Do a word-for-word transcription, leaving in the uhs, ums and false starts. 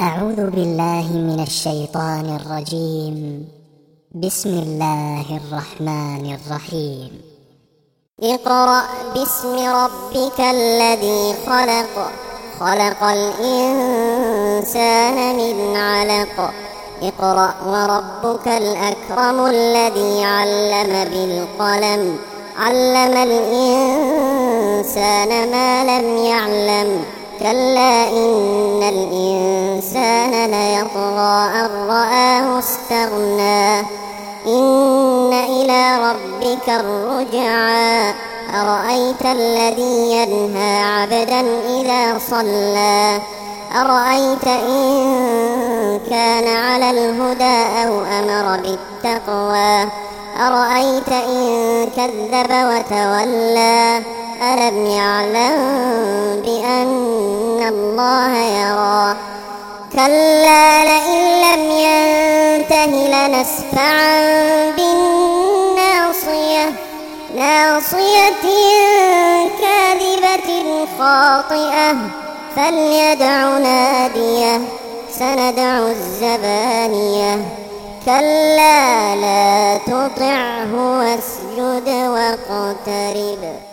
أعوذ بالله من الشيطان الرجيم. بسم الله الرحمن الرحيم. اقرأ باسم ربك الذي خلق خلق الإنسان من علق اقرأ وربك الأكرم الذي علم بالقلم علم الإنسان ما لم يعلم كلا إن الإنسان ليطغى أن رآه استغنى إن إلى ربك الرجعى أرأيت الذي ينهى عبدا إذا صلى أرأيت إن كان على الهدى أو أمر بالتقوى أرأيت إن كذب وتولى ألم يعلم بأن الله يرى كلا لئن لم ينته لنسفعا بالناصية ناصية كاذبة خاطئة فليدع ناديه سندع الزبانية كلا لا تطعه واسجد واقترب.